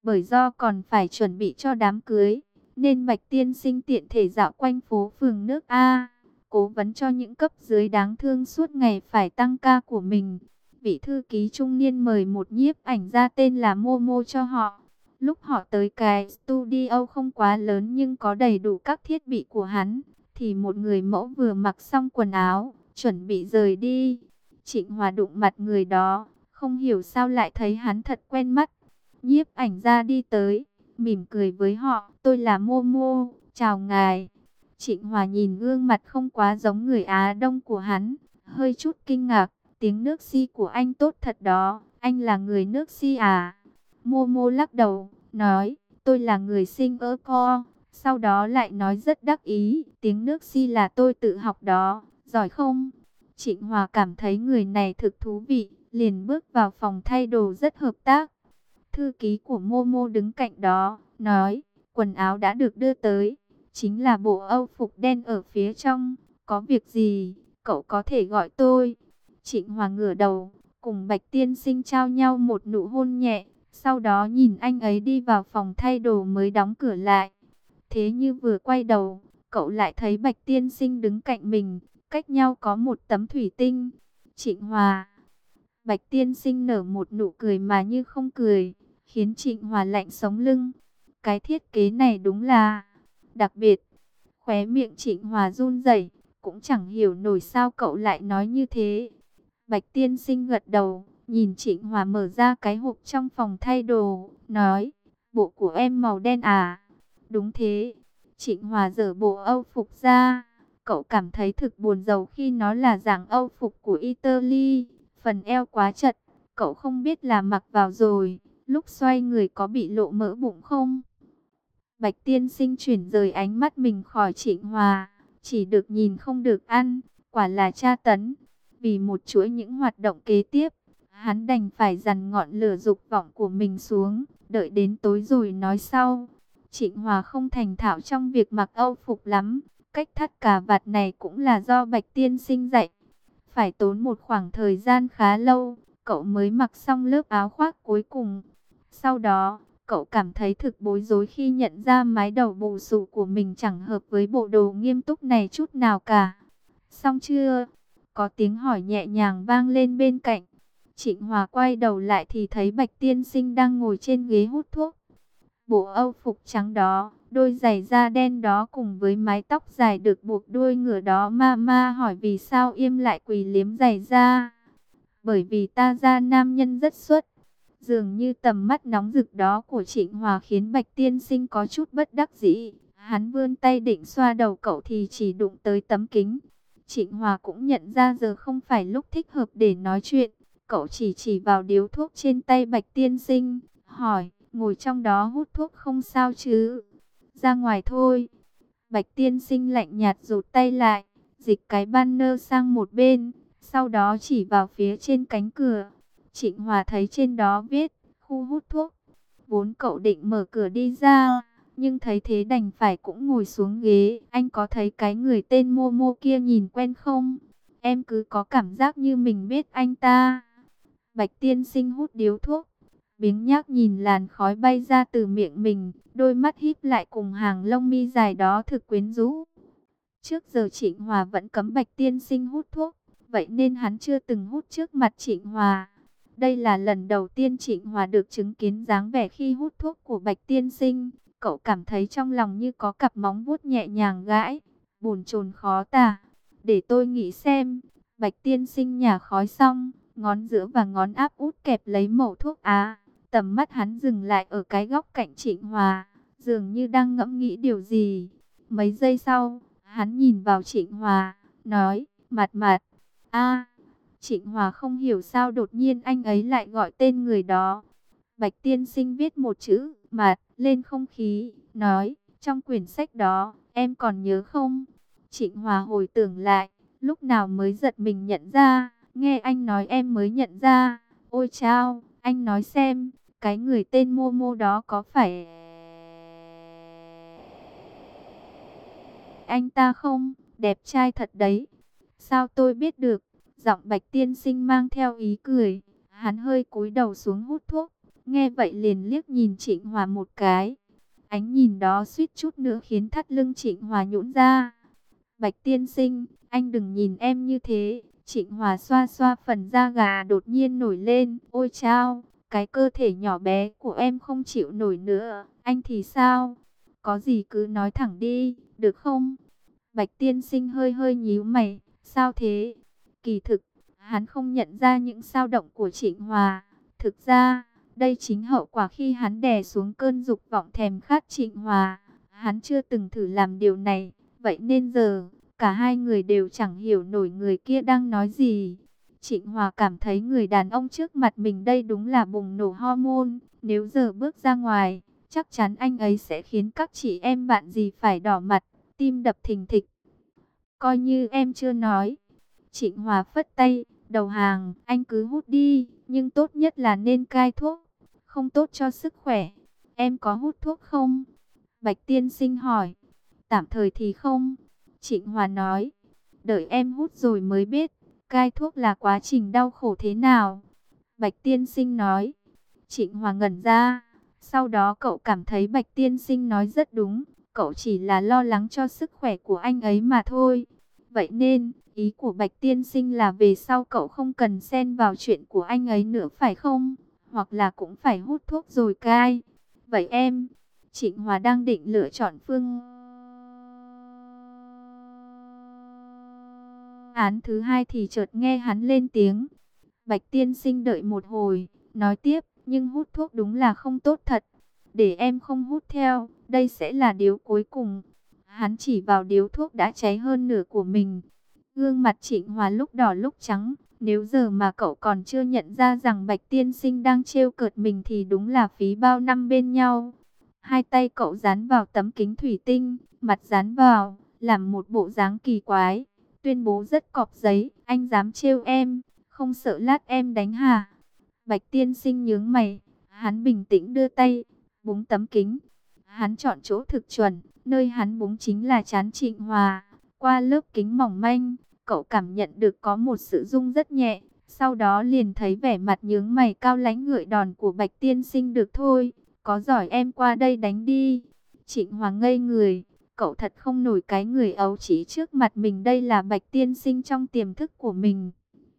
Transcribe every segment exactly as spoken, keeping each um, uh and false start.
Bởi do còn phải chuẩn bị cho đám cưới, nên Bạch tiên sinh tiện thể dạo quanh phố phường nước A, cố vấn cho những cấp dưới đáng thương suốt ngày phải tăng ca của mình. Vị thư ký trung niên mời một nhiếp ảnh gia tên là Momo cho họ. Lúc họ tới cái studio không quá lớn nhưng có đầy đủ các thiết bị của hắn, thì một người mẫu vừa mặc xong quần áo, chuẩn bị rời đi. Trịnh Hòa đụng mặt người đó, không hiểu sao lại thấy hắn thật quen mắt. Nhiếp ảnh gia đi tới, mỉm cười với họ, tôi là Momo, chào ngài. Trịnh Hòa nhìn gương mặt không quá giống người Á Đông của hắn, hơi chút kinh ngạc, tiếng nước Si của anh tốt thật đó, anh là người nước Si à? Momo lắc đầu, nói, tôi là người Singapore, sau đó lại nói rất đắc ý, tiếng nước Si là tôi tự học đó, giỏi không? Trịnh Hòa cảm thấy người này thực thú vị, liền bước vào phòng thay đồ rất hợp tác. Thư ký của Momo đứng cạnh đó, nói, quần áo đã được đưa tới, chính là bộ Âu phục đen ở phía trong, có việc gì, cậu có thể gọi tôi. Trịnh Hòa ngửa đầu, cùng Bạch tiên sinh trao nhau một nụ hôn nhẹ, sau đó nhìn anh ấy đi vào phòng thay đồ mới đóng cửa lại. Thế như vừa quay đầu, cậu lại thấy Bạch tiên sinh đứng cạnh mình, cách nhau có một tấm thủy tinh. Trịnh Hòa. Bạch tiên sinh nở một nụ cười mà như không cười, khiến Trịnh Hòa lạnh sống lưng. Cái thiết kế này đúng là đặc biệt. Khóe miệng Trịnh Hòa run rẩy, cũng chẳng hiểu nổi sao cậu lại nói như thế. Bạch tiên sinh gật đầu, nhìn Trịnh Hòa mở ra cái hộp trong phòng thay đồ, nói, bộ của em màu đen à? Đúng thế. Trịnh Hòa giở bộ Âu phục ra, cậu cảm thấy thực buồn rầu khi nó là dạng Âu phục của Italy, phần eo quá chật, cậu không biết là mặc vào rồi, lúc xoay người có bị lộ mỡ bụng không? Bạch tiên sinh chuyển rời ánh mắt mình khỏi Trịnh Hòa, chỉ được nhìn không được ăn, quả là tra tấn. Vì một chuỗi những hoạt động kế tiếp, hắn đành phải dằn ngọn lửa dục vọng của mình xuống, đợi đến tối rồi nói sau. Trịnh Hòa không thành thạo trong việc mặc Âu phục lắm, cách thắt cà vạt này cũng là do Bạch tiên sinh dạy. Phải tốn một khoảng thời gian khá lâu, cậu mới mặc xong lớp áo khoác cuối cùng. Sau đó, cậu cảm thấy thực bối rối khi nhận ra mái đầu bù xù của mình chẳng hợp với bộ đồ nghiêm túc này chút nào cả. Xong chưa? Có tiếng hỏi nhẹ nhàng vang lên bên cạnh. Trịnh Hòa quay đầu lại thì thấy Bạch tiên sinh đang ngồi trên ghế hút thuốc. Bộ Âu phục trắng đó, đôi giày da đen đó cùng với mái tóc dài được buộc đuôi ngựa đó, ma ma hỏi vì sao im lại quỳ liếm giày da. Bởi vì ta ra nam nhân rất xuất. Dường như tầm mắt nóng rực đó của Trịnh Hòa khiến Bạch tiên sinh có chút bất đắc dĩ. Hắn vươn tay định xoa đầu cậu thì chỉ đụng tới tấm kính. Trịnh Hòa cũng nhận ra giờ không phải lúc thích hợp để nói chuyện. Cậu chỉ chỉ vào điếu thuốc trên tay Bạch tiên sinh, hỏi, ngồi trong đó hút thuốc không sao chứ? Ra ngoài thôi. Bạch tiên sinh lạnh nhạt rụt tay lại, dịch cái banner sang một bên, sau đó chỉ vào phía trên cánh cửa. Trịnh Hòa thấy trên đó viết, khu hút thuốc. Vốn cậu định mở cửa đi ra, nhưng thấy thế đành phải cũng ngồi xuống ghế. Anh có thấy cái người tên Momo kia nhìn quen không? Em cứ có cảm giác như mình biết anh ta. Bạch tiên sinh hút điếu thuốc, biếng nhác nhìn làn khói bay ra từ miệng mình, đôi mắt híp lại cùng hàng lông mi dài đó thực quyến rũ. Trước giờ Trịnh Hòa vẫn cấm Bạch tiên sinh hút thuốc, vậy nên hắn chưa từng hút trước mặt Trịnh Hòa. Đây là lần đầu tiên Trịnh Hòa được chứng kiến dáng vẻ khi hút thuốc của Bạch tiên sinh. Cậu cảm thấy trong lòng như có cặp móng vuốt nhẹ nhàng gãi, bồn chồn khó tả. Để tôi nghĩ xem. Bạch tiên sinh nhả khói xong, ngón giữa và ngón áp út kẹp lấy mẩu thuốc á. Tầm mắt hắn dừng lại ở cái góc cạnh Trịnh Hòa, dường như đang ngẫm nghĩ điều gì. Mấy giây sau, hắn nhìn vào Trịnh Hòa, nói, Mạt Mạt. A. Trịnh Hòa không hiểu sao đột nhiên anh ấy lại gọi tên người đó. Bạch tiên sinh viết một chữ Mạt lên không khí, nói, trong quyển sách đó, em còn nhớ không? Trịnh Hòa hồi tưởng lại, lúc nào mới giật mình nhận ra, nghe anh nói em mới nhận ra. Ôi chao, anh nói xem, cái người tên Momo đó có phải anh ta không? Đẹp trai thật đấy. Sao tôi biết được? Giọng Bạch tiên sinh mang theo ý cười. Hắn hơi cúi đầu xuống hút thuốc, Nghe vậy liền liếc nhìn Trịnh Hòa một cái. Ánh nhìn đó suýt chút nữa khiến thắt lưng Trịnh Hòa nhũn ra. Bạch tiên sinh, anh đừng nhìn em như thế. Trịnh Hòa xoa xoa phần da gà đột nhiên nổi lên. Ôi chao, cái cơ thể nhỏ bé của em không chịu nổi nữa. Anh thì sao? Có gì cứ nói thẳng đi, được không? Bạch tiên sinh hơi hơi nhíu mày. Sao thế? Kỳ thực, hắn không nhận ra những dao động của Trịnh Hòa. Thực ra, đây chính hậu quả khi hắn đè xuống cơn dục vọng thèm khát Trịnh Hòa. Hắn chưa từng thử làm điều này, vậy nên giờ, cả hai người đều chẳng hiểu nổi người kia đang nói gì. Trịnh Hòa cảm thấy người đàn ông trước mặt mình đây đúng là bùng nổ hormone. Nếu giờ bước ra ngoài, chắc chắn anh ấy sẽ khiến các chị em bạn gì phải đỏ mặt, tim đập thình thịch. Coi như em chưa nói. Trịnh Hòa phất tay, đầu hàng, anh cứ hút đi, nhưng tốt nhất là nên cai thuốc, không tốt cho sức khỏe. Em có hút thuốc không? Bạch tiên sinh hỏi. Tạm thời thì không. Trịnh Hòa nói. Đợi em hút rồi mới biết, cai thuốc là quá trình đau khổ thế nào. Bạch tiên sinh nói. Trịnh Hòa ngẩn ra. Sau đó cậu cảm thấy Bạch tiên sinh nói rất đúng. Cậu chỉ là lo lắng cho sức khỏe của anh ấy mà thôi. Vậy nên, ý của Bạch tiên sinh là về sau cậu không cần xen vào chuyện của anh ấy nữa phải không? Hoặc là cũng phải hút thuốc rồi cai. Vậy em, Trịnh Hòa đang định lựa chọn phương án thứ hai thì chợt nghe hắn lên tiếng. Bạch tiên sinh đợi một hồi, nói tiếp, nhưng hút thuốc đúng là không tốt thật. Để em không hút theo, đây sẽ là điếu cuối cùng. Hắn chỉ vào điếu thuốc đã cháy hơn nửa của mình. Gương mặt Trịnh Hòa lúc đỏ lúc trắng. Nếu giờ mà cậu còn chưa nhận ra rằng Bạch tiên sinh đang trêu cợt mình thì đúng là phí bao năm bên nhau. Hai tay cậu dán vào tấm kính thủy tinh, mặt dán vào, làm một bộ dáng kỳ quái. Tuyên bố rất cọp giấy, anh dám trêu em, không sợ lát em đánh hả? Bạch tiên sinh nhướng mày, hắn bình tĩnh đưa tay, búng tấm kính. Hắn chọn chỗ thực chuẩn, nơi hắn búng chính là trán Trịnh Hòa. Qua lớp kính mỏng manh, cậu cảm nhận được có một sự rung rất nhẹ. Sau đó liền thấy vẻ mặt nhướng mày cao lãnh ngợi đòn của Bạch tiên sinh. Được thôi, có giỏi em qua đây đánh đi. Trịnh Hòa ngây người, cậu thật không nổi cái người ấu trí trước mặt mình. Đây là Bạch tiên sinh trong tiềm thức của mình.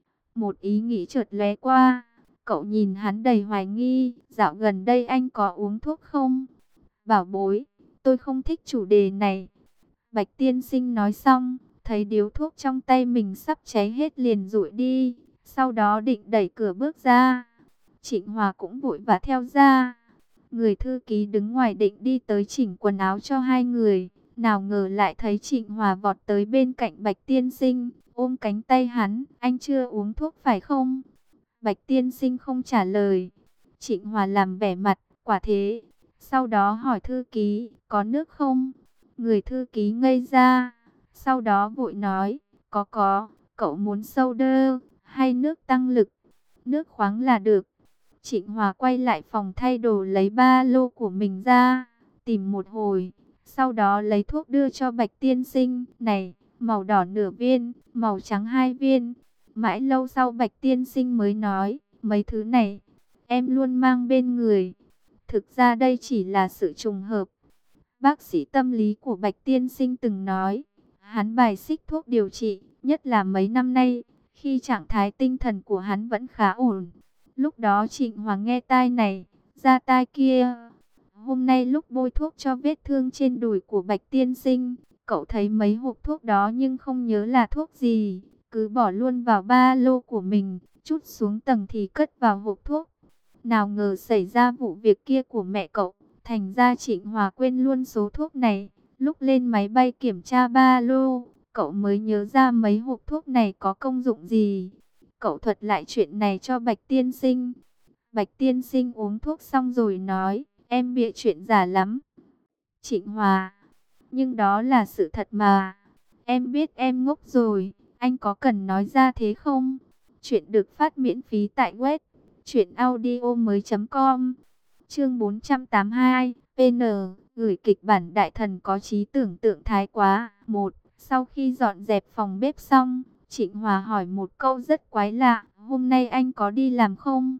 Một ý nghĩ chợt lóe qua, cậu nhìn hắn đầy hoài nghi. Dạo gần đây anh có uống thuốc không? Bảo bối, tôi không thích chủ đề này. Bạch tiên sinh nói xong, thấy điếu thuốc trong tay mình sắp cháy hết liền rụi đi. Sau đó định đẩy cửa bước ra. Trịnh Hòa cũng vội vã theo ra. Người thư ký đứng ngoài định đi tới chỉnh quần áo cho hai người. Nào ngờ lại thấy Trịnh Hòa vọt tới bên cạnh Bạch tiên sinh, ôm cánh tay hắn. Anh chưa uống thuốc phải không? Bạch tiên sinh không trả lời. Trịnh Hòa làm vẻ mặt, quả thế. Sau đó hỏi thư ký, có nước không? Người thư ký ngây ra. Sau đó vội nói, có có, cậu muốn soda hay nước tăng lực? Nước khoáng là được. Trịnh Hòa quay lại phòng thay đồ lấy ba lô của mình ra, tìm một hồi. Sau đó lấy thuốc đưa cho Bạch tiên sinh. Này, màu đỏ nửa viên, màu trắng hai viên. Mãi lâu sau Bạch tiên sinh mới nói, mấy thứ này, em luôn mang bên người. Thực ra đây chỉ là sự trùng hợp. Bác sĩ tâm lý của Bạch tiên sinh từng nói, hắn bài xích thuốc điều trị, nhất là mấy năm nay, khi trạng thái tinh thần của hắn vẫn khá ổn. Lúc đó Trịnh Hòa nghe tai này, ra tai kia. Hôm nay lúc bôi thuốc cho vết thương trên đùi của Bạch tiên sinh, cậu thấy mấy hộp thuốc đó nhưng không nhớ là thuốc gì, cứ bỏ luôn vào ba lô của mình, chút xuống tầng thì cất vào hộp thuốc. Nào ngờ xảy ra vụ việc kia của mẹ cậu, thành ra Trịnh Hòa quên luôn số thuốc này. Lúc lên máy bay kiểm tra ba lô, cậu mới nhớ ra mấy hộp thuốc này có công dụng gì. Cậu thuật lại chuyện này cho Bạch tiên sinh. Bạch tiên sinh uống thuốc xong rồi nói, em bịa chuyện giả lắm. Trịnh Hòa, nhưng đó là sự thật mà. Em biết em ngốc rồi, anh có cần nói ra thế không? Chuyện được phát miễn phí tại web truyện audio mới chấm com. Chương bốn trăm tám mươi hai, pê en, gửi kịch bản đại thần có trí tưởng tượng thái quá. Một, sau khi dọn dẹp phòng bếp xong, Trịnh Hòa hỏi một câu rất quái lạ, hôm nay anh có đi làm không?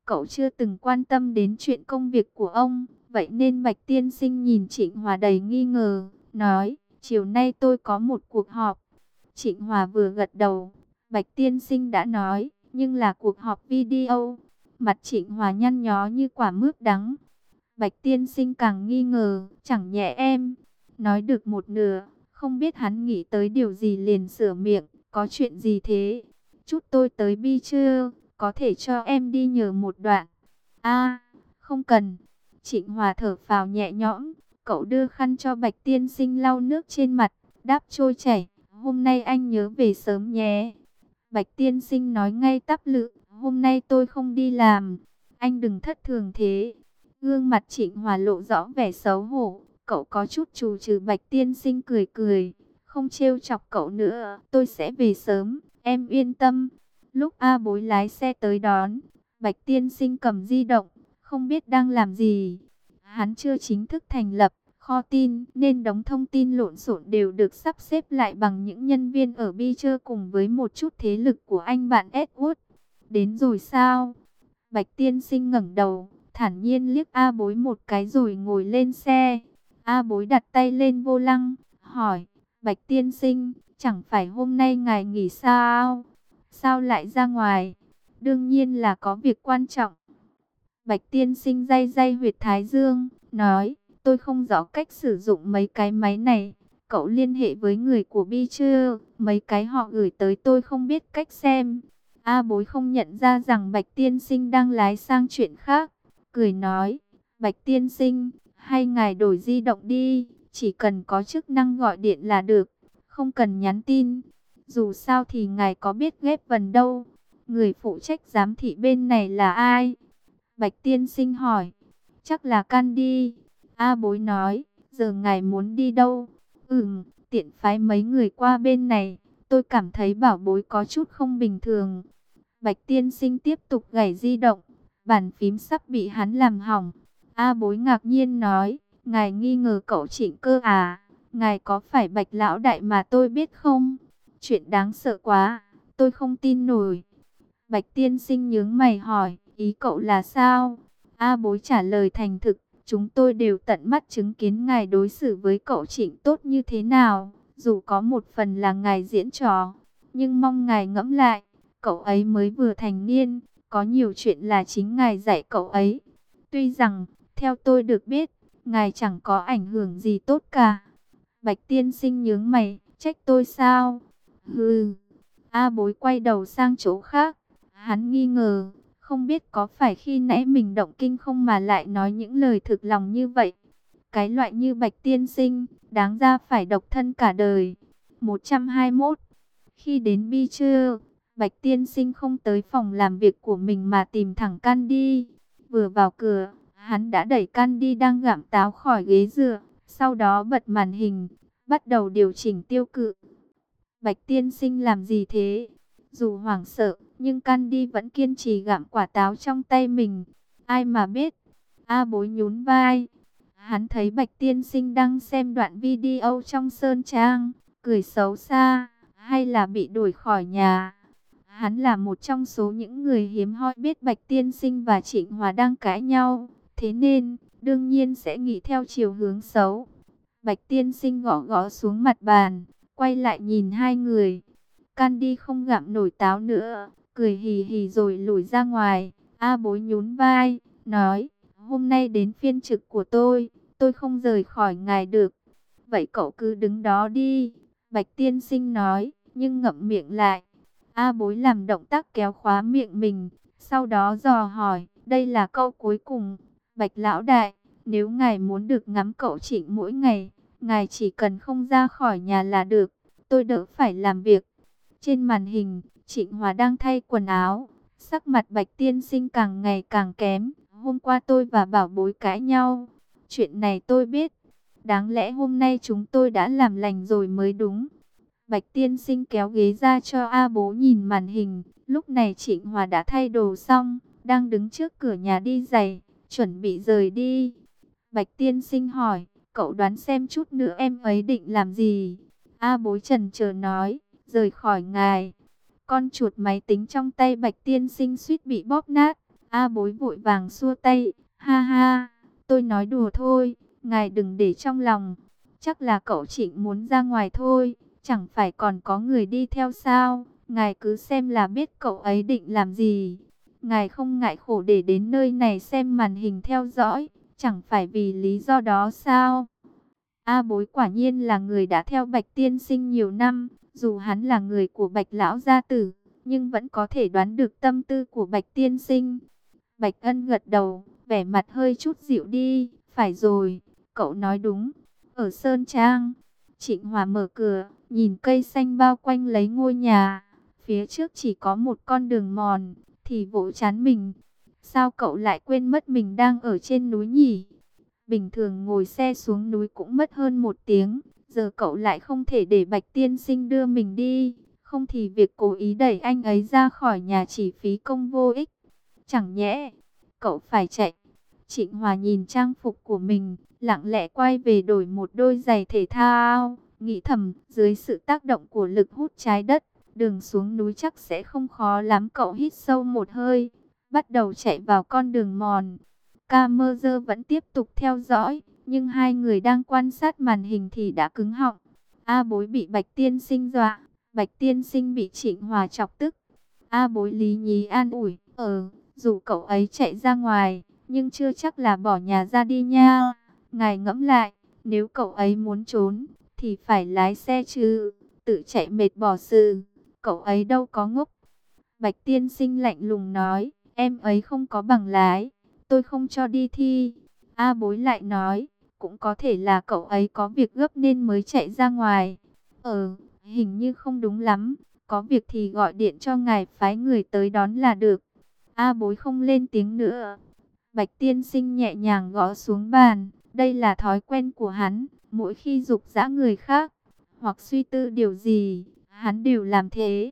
cậu chưa từng quan tâm đến chuyện công việc của ông. Vậy nên Bạch tiên sinh nhìn Trịnh Hòa đầy nghi ngờ, nói, chiều nay tôi có một cuộc họp. Trịnh Hòa vừa gật đầu, Bạch tiên sinh đã nói, nhưng là cuộc họp video. Mặt Trịnh Hòa nhăn nhó như quả mướp đắng. Bạch tiên sinh càng nghi ngờ, chẳng nhẽ em. Nói được một nửa, không biết hắn nghĩ tới điều gì liền sửa miệng, có chuyện gì thế? Chút tôi tới Bi chưa, có thể cho em đi nhờ một đoạn. A, không cần. Trịnh Hòa thở phào nhẹ nhõm, cậu đưa khăn cho Bạch tiên sinh lau nước trên mặt, đáp trôi chảy, hôm nay anh nhớ về sớm nhé. Bạch tiên sinh nói ngay tắp lự, hôm nay tôi không đi làm, anh đừng thất thường thế. Gương mặt Trịnh Hòa lộ rõ vẻ xấu hổ, cậu có chút trù trừ. Bạch tiên sinh cười cười, không trêu chọc cậu nữa, tôi sẽ về sớm, em yên tâm. Lúc A Bối lái xe tới đón, Bạch tiên sinh cầm di động, không biết đang làm gì. Hắn chưa chính thức thành lập kho tin, nên đống thông tin lộn xộn đều được sắp xếp lại bằng những nhân viên ở Beecher cùng với một chút thế lực của anh bạn Edward. Đến rồi sao? Bạch tiên sinh ngẩng đầu, thản nhiên liếc A Bối một cái rồi ngồi lên xe. A Bối đặt tay lên vô lăng, hỏi, Bạch tiên sinh, chẳng phải hôm nay ngài nghỉ sao? Sao lại ra ngoài? Đương nhiên là có việc quan trọng. Bạch tiên sinh day day huyệt thái dương, nói, tôi không rõ cách sử dụng mấy cái máy này. Cậu liên hệ với người của Beecher, mấy cái họ gửi tới tôi không biết cách xem. A Bối không nhận ra rằng Bạch tiên sinh đang lái sang chuyện khác, cười nói, Bạch tiên sinh, hay ngài đổi di động đi, chỉ cần có chức năng gọi điện là được, không cần nhắn tin. Dù sao thì ngài có biết ghép vần đâu. Người phụ trách giám thị bên này là ai? Bạch tiên sinh hỏi. Chắc là Candy. A Bối nói, giờ ngài muốn đi đâu? Ừm, tiện phái mấy người qua bên này. Tôi cảm thấy Bảo Bối có chút không bình thường. Bạch tiên sinh tiếp tục gảy di động, bàn phím sắp bị hắn làm hỏng. A Bối ngạc nhiên nói, ngài nghi ngờ cậu Trịnh cơ à? Ngài có phải Bạch lão đại mà tôi biết không? Chuyện đáng sợ quá, tôi không tin nổi. Bạch tiên sinh nhướng mày hỏi, ý cậu là sao? A Bối trả lời thành thực, chúng tôi đều tận mắt chứng kiến ngài đối xử với cậu Trịnh tốt như thế nào. Dù có một phần là ngài diễn trò, nhưng mong ngài ngẫm lại, cậu ấy mới vừa thành niên, có nhiều chuyện là chính ngài dạy cậu ấy. Tuy rằng, theo tôi được biết, ngài chẳng có ảnh hưởng gì tốt cả. Bạch tiên sinh nhướng mày, trách tôi sao? Hừ. A Bối quay đầu sang chỗ khác. Hắn nghi ngờ, không biết có phải khi nãy mình động kinh không mà lại nói những lời thực lòng như vậy. Cái loại như Bạch tiên sinh, đáng ra phải độc thân cả đời. một trăm hai mươi mốt. Khi đến Beecher, Bạch tiên sinh không tới phòng làm việc của mình mà tìm thẳng Candy. Vừa vào cửa, hắn đã đẩy Candy đang gặm táo khỏi ghế dựa, sau đó bật màn hình, bắt đầu điều chỉnh tiêu cự. Bạch tiên sinh làm gì thế? Dù hoảng sợ, nhưng Candy vẫn kiên trì gặm quả táo trong tay mình. Ai mà biết? A Bối nhún vai. Hắn thấy Bạch tiên sinh đang xem đoạn video trong Sơn Trang, cười xấu xa, hay là bị đuổi khỏi nhà. Hắn là một trong số những người hiếm hoi biết Bạch tiên sinh và Trịnh Hòa đang cãi nhau, thế nên đương nhiên sẽ nghĩ theo chiều hướng xấu. Bạch tiên sinh gõ gõ xuống mặt bàn, quay lại nhìn hai người. Candy không gặm nổi táo nữa, cười hì hì rồi lùi ra ngoài. A Bối nhún vai, nói, hôm nay đến phiên trực của tôi, tôi không rời khỏi ngài được. Vậy cậu cứ đứng đó đi, Bạch tiên sinh nói, nhưng ngậm miệng lại. A Bối làm động tác kéo khóa miệng mình, sau đó dò hỏi, đây là câu cuối cùng. Bạch lão đại, nếu ngài muốn được ngắm cậu Trịnh mỗi ngày, ngài chỉ cần không ra khỏi nhà là được, tôi đỡ phải làm việc. Trên màn hình, Trịnh Hòa đang thay quần áo, sắc mặt Bạch tiên sinh càng ngày càng kém. Hôm qua tôi và Bảo Bối cãi nhau, chuyện này tôi biết. Đáng lẽ hôm nay chúng tôi đã làm lành rồi mới đúng. Bạch tiên sinh kéo ghế ra cho A Bố nhìn màn hình. Lúc này Trịnh Hòa đã thay đồ xong, đang đứng trước cửa nhà đi giày, chuẩn bị rời đi. Bạch tiên sinh hỏi, cậu đoán xem chút nữa em ấy định làm gì? A Bối chần chờ nói, rời khỏi ngài. Con chuột máy tính trong tay Bạch tiên sinh suýt bị bóp nát. A Bối vội vàng xua tay, ha ha, tôi nói đùa thôi, ngài đừng để trong lòng. Chắc là cậu Trịnh muốn ra ngoài thôi, chẳng phải còn có người đi theo sao, ngài cứ xem là biết cậu ấy định làm gì. Ngài không ngại khổ để đến nơi này xem màn hình theo dõi, chẳng phải vì lý do đó sao? A Bối quả nhiên là người đã theo Bạch tiên sinh nhiều năm, dù hắn là người của Bạch lão gia tử, nhưng vẫn có thể đoán được tâm tư của Bạch tiên sinh. Bạch Ân gật đầu, vẻ mặt hơi chút dịu đi, phải rồi, cậu nói đúng. Ở Sơn Trang, Trịnh Hòa mở cửa, nhìn cây xanh bao quanh lấy ngôi nhà, phía trước chỉ có một con đường mòn, thì vỗ chán mình. Sao cậu lại quên mất mình đang ở trên núi nhỉ? Bình thường ngồi xe xuống núi cũng mất hơn một tiếng, giờ cậu lại không thể để Bạch tiên sinh đưa mình đi, không thì việc cố ý đẩy anh ấy ra khỏi nhà chỉ phí công vô ích. Chẳng nhẽ cậu phải chạy? Trịnh Hòa nhìn trang phục của mình, lặng lẽ quay về đổi một đôi giày thể thao, nghĩ thầm, dưới sự tác động của lực hút trái đất, đường xuống núi chắc sẽ không khó lắm. Cậu hít sâu một hơi, bắt đầu chạy vào con đường mòn. Camera vẫn tiếp tục theo dõi, nhưng hai người đang quan sát màn hình thì đã cứng họng. A Bối bị Bạch tiên sinh dọa, Bạch tiên sinh bị Trịnh Hòa chọc tức. A Bối lý nhí an ủi, ờ, dù cậu ấy chạy ra ngoài, nhưng chưa chắc là bỏ nhà ra đi nha. Ngài ngẫm lại, nếu cậu ấy muốn trốn, thì phải lái xe chứ, tự chạy mệt bỏ sự, cậu ấy đâu có ngốc. Bạch tiên sinh lạnh lùng nói, em ấy không có bằng lái, tôi không cho đi thi. A Bối lại nói, cũng có thể là cậu ấy có việc gấp nên mới chạy ra ngoài. Ờ, hình như không đúng lắm, có việc thì gọi điện cho ngài phái người tới đón là được. A Bối không lên tiếng nữa. Bạch tiên sinh nhẹ nhàng gõ xuống bàn, đây là thói quen của hắn, mỗi khi giục giã người khác, hoặc suy tư điều gì, hắn đều làm thế.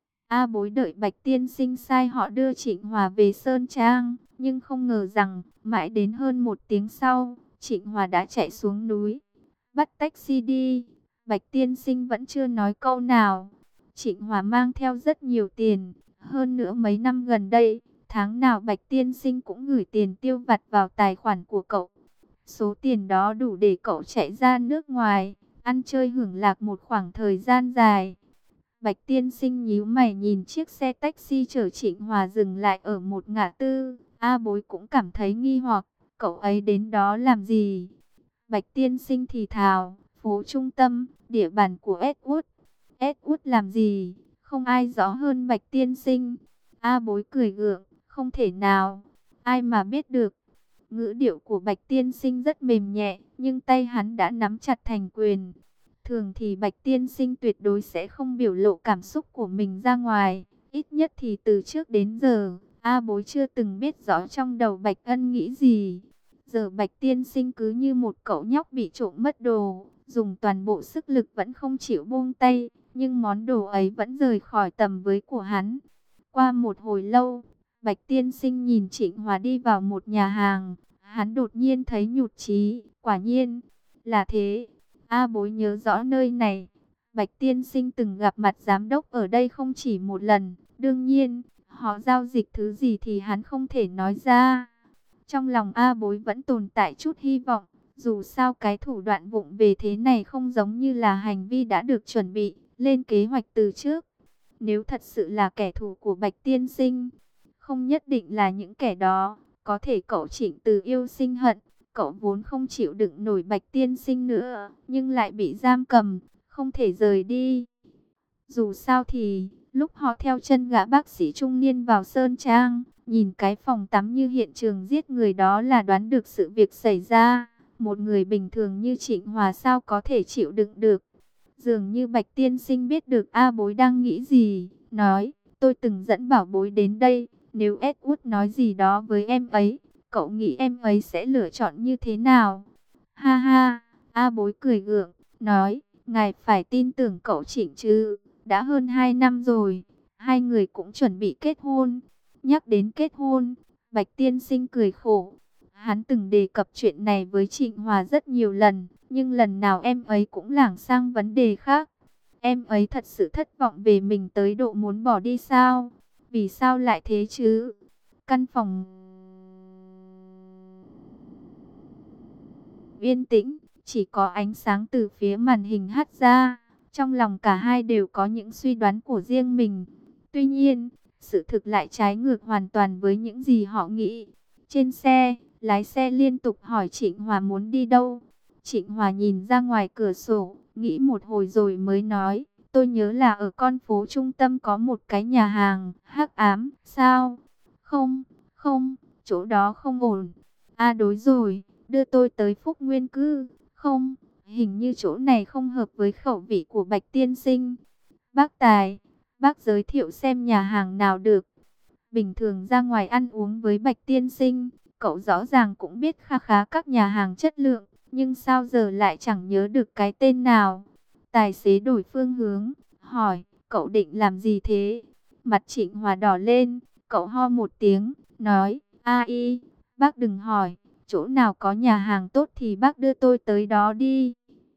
A Bối đợi Bạch tiên sinh sai họ đưa Trịnh Hòa về Sơn Trang, nhưng không ngờ rằng, mãi đến hơn một tiếng sau, Trịnh Hòa đã chạy xuống núi, bắt taxi đi. Bạch tiên sinh vẫn chưa nói câu nào. Trịnh Hòa mang theo rất nhiều tiền, hơn nữa mấy năm gần đây, tháng nào Bạch tiên sinh cũng gửi tiền tiêu vặt vào tài khoản của cậu. Số tiền đó đủ để cậu chạy ra nước ngoài, ăn chơi hưởng lạc một khoảng thời gian dài. Bạch tiên sinh nhíu mày nhìn chiếc xe taxi chở Trịnh Hòa dừng lại ở một ngã tư. A Bối cũng cảm thấy nghi hoặc, cậu ấy đến đó làm gì? Bạch tiên sinh thì thào, phố trung tâm, địa bàn của Edward. Edward làm gì? Không ai rõ hơn Bạch tiên sinh. A Bối cười gượng, không thể nào, ai mà biết được. Ngữ điệu của Bạch tiên sinh rất mềm nhẹ, nhưng tay hắn đã nắm chặt thành quyền. Thường thì Bạch tiên sinh tuyệt đối sẽ không biểu lộ cảm xúc của mình ra ngoài. Ít nhất thì từ trước đến giờ, A Bối chưa từng biết rõ trong đầu Bạch Ân nghĩ gì. Giờ Bạch tiên sinh cứ như một cậu nhóc bị trộm mất đồ, dùng toàn bộ sức lực vẫn không chịu buông tay, nhưng món đồ ấy vẫn rời khỏi tầm với của hắn. Qua một hồi lâu, Bạch tiên sinh nhìn Trịnh Hòa đi vào một nhà hàng, hắn đột nhiên thấy nhụt chí, quả nhiên là thế. A Bối nhớ rõ nơi này, Bạch tiên sinh từng gặp mặt giám đốc ở đây không chỉ một lần, đương nhiên, họ giao dịch thứ gì thì hắn không thể nói ra. Trong lòng A Bối vẫn tồn tại chút hy vọng, dù sao cái thủ đoạn vụng về thế này không giống như là hành vi đã được chuẩn bị, lên kế hoạch từ trước. Nếu thật sự là kẻ thù của Bạch tiên sinh, không nhất định là những kẻ đó, có thể cậu Trịnh từ yêu sinh hận, cậu vốn không chịu đựng nổi Bạch tiên sinh nữa, nhưng lại bị giam cầm, không thể rời đi. Dù sao thì, lúc họ theo chân gã bác sĩ trung niên vào Sơn Trang, nhìn cái phòng tắm như hiện trường giết người đó là đoán được sự việc xảy ra. Một người bình thường như Trịnh Hòa sao có thể chịu đựng được. Dường như Bạch tiên sinh biết được A Bối đang nghĩ gì, nói, tôi từng dẫn bảo bối đến đây, nếu Edward nói gì đó với em ấy, cậu nghĩ em ấy sẽ lựa chọn như thế nào? Ha ha, A Bối cười gượng, nói, ngài phải tin tưởng cậu Trịnh chứ, đã hơn hai năm rồi, hai người cũng chuẩn bị kết hôn. Nhắc đến kết hôn, Bạch tiên sinh cười khổ. Hắn từng đề cập chuyện này với Trịnh Hòa rất nhiều lần, nhưng lần nào em ấy cũng lảng sang vấn đề khác. Em ấy thật sự thất vọng về mình tới độ muốn bỏ đi sao? Vì sao lại thế chứ? Căn phòng yên tĩnh, chỉ có ánh sáng từ phía màn hình hắt ra. Trong lòng cả hai đều có những suy đoán của riêng mình. Tuy nhiên, sự thực lại trái ngược hoàn toàn với những gì họ nghĩ. Trên xe, lái xe liên tục hỏi Trịnh Hòa muốn đi đâu. Trịnh Hòa nhìn ra ngoài cửa sổ, nghĩ một hồi rồi mới nói, tôi nhớ là ở con phố trung tâm có một cái nhà hàng, hắc ám, sao? Không, không, chỗ đó không ổn. À đối rồi, đưa tôi tới Phúc Nguyên Cư. Không, hình như chỗ này không hợp với khẩu vị của Bạch tiên sinh. Bác Tài, bác giới thiệu xem nhà hàng nào được. Bình thường ra ngoài ăn uống với Bạch tiên sinh, cậu rõ ràng cũng biết kha khá các nhà hàng chất lượng, nhưng sao giờ lại chẳng nhớ được cái tên nào. Tài xế đổi phương hướng, hỏi, cậu định làm gì thế? Mặt Trịnh Hòa đỏ lên, cậu ho một tiếng, nói, ai, bác đừng hỏi, chỗ nào có nhà hàng tốt thì bác đưa tôi tới đó đi.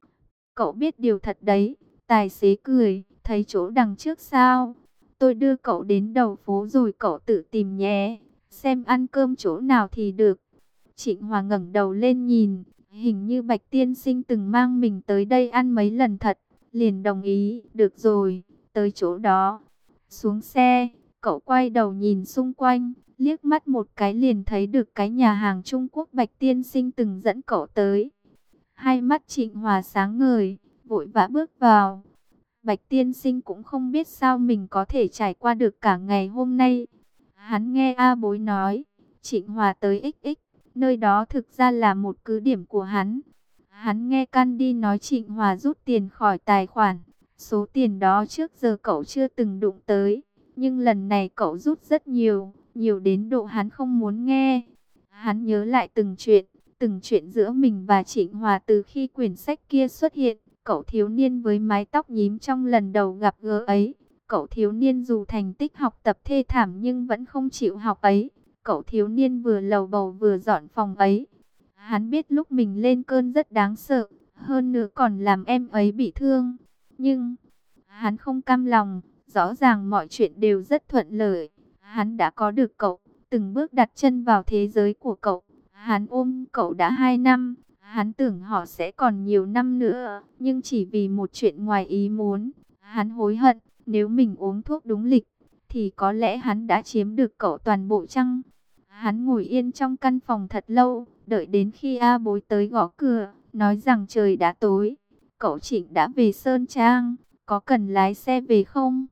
Cậu biết điều thật đấy. Tài xế cười, thấy chỗ đằng trước sao? Tôi đưa cậu đến đầu phố rồi cậu tự tìm nhé. Xem ăn cơm chỗ nào thì được. Trịnh Hòa ngẩng đầu lên nhìn. Hình như Bạch tiên sinh từng mang mình tới đây ăn mấy lần thật. Liền đồng ý, được rồi, tới chỗ đó. Xuống xe, cậu quay đầu nhìn xung quanh. Liếc mắt một cái liền thấy được cái nhà hàng Trung Quốc Bạch tiên sinh từng dẫn cậu tới. Hai mắt Trịnh Hòa sáng ngời, vội vã bước vào. Bạch tiên sinh cũng không biết sao mình có thể trải qua được cả ngày hôm nay. Hắn nghe A Bối nói, Trịnh Hòa tới ích ích, nơi đó thực ra là một cứ điểm của hắn. Hắn nghe Candy nói Trịnh Hòa rút tiền khỏi tài khoản. Số tiền đó trước giờ cậu chưa từng đụng tới, nhưng lần này cậu rút rất nhiều, nhiều đến độ hắn không muốn nghe. Hắn nhớ lại từng chuyện, từng chuyện giữa mình và Trịnh Hòa từ khi quyển sách kia xuất hiện. Cậu thiếu niên với mái tóc nhím trong lần đầu gặp gỡ ấy. Cậu thiếu niên dù thành tích học tập thê thảm nhưng vẫn không chịu học ấy. Cậu thiếu niên vừa lầu bầu vừa dọn phòng ấy. Hắn biết lúc mình lên cơn rất đáng sợ, hơn nữa còn làm em ấy bị thương. Nhưng hắn không cam lòng, rõ ràng mọi chuyện đều rất thuận lợi. Hắn đã có được cậu, từng bước đặt chân vào thế giới của cậu. Hắn ôm cậu đã hai năm, hắn tưởng họ sẽ còn nhiều năm nữa, nhưng chỉ vì một chuyện ngoài ý muốn. Hắn hối hận, nếu mình uống thuốc đúng lịch, thì có lẽ hắn đã chiếm được cậu toàn bộ chăng? Hắn ngồi yên trong căn phòng thật lâu, đợi đến khi A Bối tới gõ cửa, nói rằng trời đã tối. Cậu Trịnh đã về Sơn Trang, có cần lái xe về không?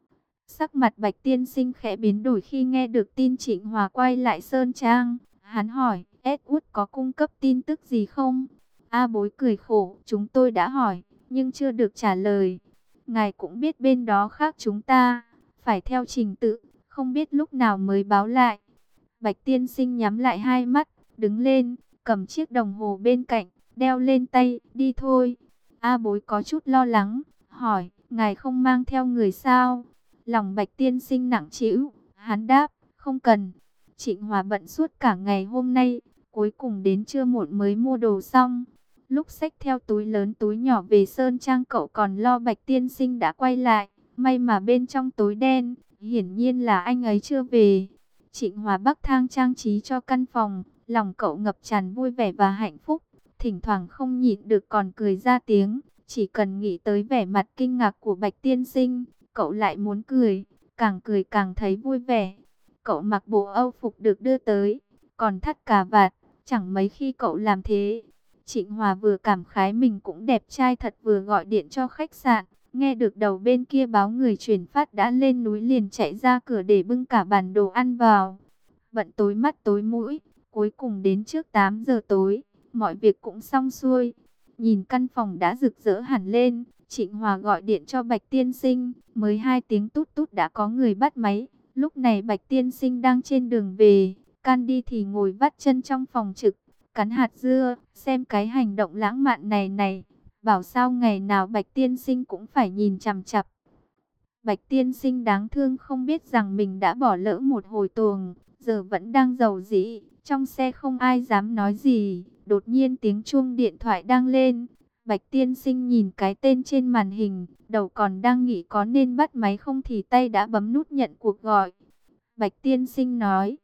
Sắc mặt Bạch tiên sinh khẽ biến đổi khi nghe được tin Trịnh Hòa quay lại Sơn Trang. Hắn hỏi, Edward có cung cấp tin tức gì không? A Bối cười khổ, chúng tôi đã hỏi, nhưng chưa được trả lời. Ngài cũng biết bên đó khác chúng ta, phải theo trình tự, không biết lúc nào mới báo lại. Bạch tiên sinh nhắm lại hai mắt, đứng lên, cầm chiếc đồng hồ bên cạnh, đeo lên tay, đi thôi. A Bối có chút lo lắng, hỏi, ngài không mang theo người sao? Lòng Bạch tiên sinh nặng trĩu, hắn đáp, không cần. Trịnh Hòa bận suốt cả ngày hôm nay, cuối cùng đến trưa muộn mới mua đồ xong. Lúc xách theo túi lớn túi nhỏ về Sơn Trang cậu còn lo Bạch tiên sinh đã quay lại. May mà bên trong tối đen, hiển nhiên là anh ấy chưa về. Trịnh Hòa bắc thang trang trí cho căn phòng, lòng cậu ngập tràn vui vẻ và hạnh phúc. Thỉnh thoảng không nhịn được còn cười ra tiếng, chỉ cần nghĩ tới vẻ mặt kinh ngạc của Bạch tiên sinh, cậu lại muốn cười, càng cười càng thấy vui vẻ. Cậu mặc bộ âu phục được đưa tới, còn thắt cà vạt, chẳng mấy khi cậu làm thế. Trịnh Hòa vừa cảm khái mình cũng đẹp trai thật vừa gọi điện cho khách sạn, nghe được đầu bên kia báo người chuyển phát đã lên núi liền chạy ra cửa để bưng cả bàn đồ ăn vào. Bận tối mắt tối mũi, cuối cùng đến trước tám giờ tối, mọi việc cũng xong xuôi. Nhìn căn phòng đã rực rỡ hẳn lên, Trịnh Hòa gọi điện cho Bạch tiên sinh, mới hai tiếng tút tút đã có người bắt máy. Lúc này Bạch tiên sinh đang trên đường về, Candy thì ngồi vắt chân trong phòng trực, cắn hạt dưa, xem cái hành động lãng mạn này này, bảo sao ngày nào Bạch tiên sinh cũng phải nhìn chằm chằm. Bạch tiên sinh đáng thương không biết rằng mình đã bỏ lỡ một hồi tuồng, giờ vẫn đang giàu dĩ, trong xe không ai dám nói gì, đột nhiên tiếng chuông điện thoại đang lên. Bạch tiên sinh nhìn cái tên trên màn hình, đầu còn đang nghĩ có nên bắt máy không thì tay đã bấm nút nhận cuộc gọi. Bạch tiên sinh nói,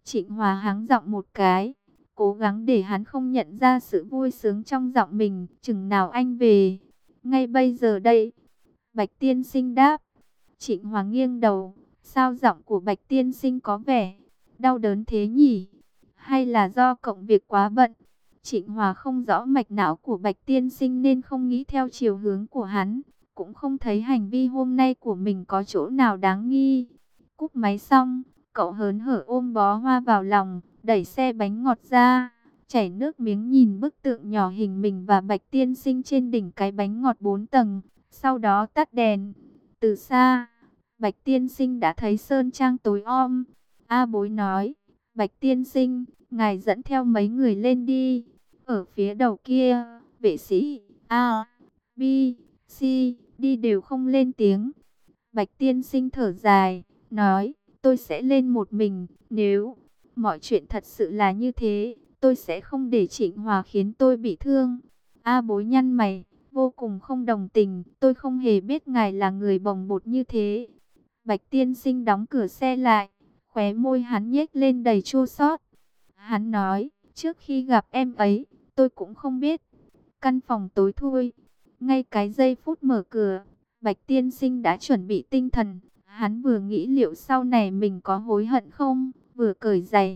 Trịnh Hòa hắng giọng một cái, cố gắng để hắn không nhận ra sự vui sướng trong giọng mình. Chừng nào anh về? Ngay bây giờ đây. Bạch tiên sinh đáp. Trịnh Hòa nghiêng đầu. Sao giọng của Bạch tiên sinh có vẻ đau đớn thế nhỉ? Hay là do cộng việc quá bận? Trịnh Hòa không rõ mạch não của Bạch tiên sinh nên không nghĩ theo chiều hướng của hắn. Cũng không thấy hành vi hôm nay của mình có chỗ nào đáng nghi. Cúp máy xong, cậu hớn hở ôm bó hoa vào lòng, đẩy xe bánh ngọt ra, chảy nước miếng nhìn bức tượng nhỏ hình mình và Bạch tiên sinh trên đỉnh cái bánh ngọt bốn tầng. Sau đó tắt đèn. Từ xa, Bạch tiên sinh đã thấy sơn trang tối om. A Bối nói, Bạch tiên sinh, ngài dẫn theo mấy người lên đi. Ở phía đầu kia, vệ sĩ A, B, C, D đều không lên tiếng. Bạch tiên sinh thở dài, nói, tôi sẽ lên một mình. Nếu mọi chuyện thật sự là như thế, tôi sẽ không để Trịnh Hòa khiến tôi bị thương. A Bối nhăn mày, vô cùng không đồng tình. Tôi không hề biết ngài là người bồng bột như thế. Bạch tiên sinh đóng cửa xe lại, khóe môi hắn nhếch lên đầy chua xót. Hắn nói, trước khi gặp em ấy, tôi cũng không biết. Căn phòng tối thui, ngay cái giây phút mở cửa, Bạch tiên sinh đã chuẩn bị tinh thần. Hắn vừa nghĩ liệu sau này mình có hối hận không, vừa cởi giày.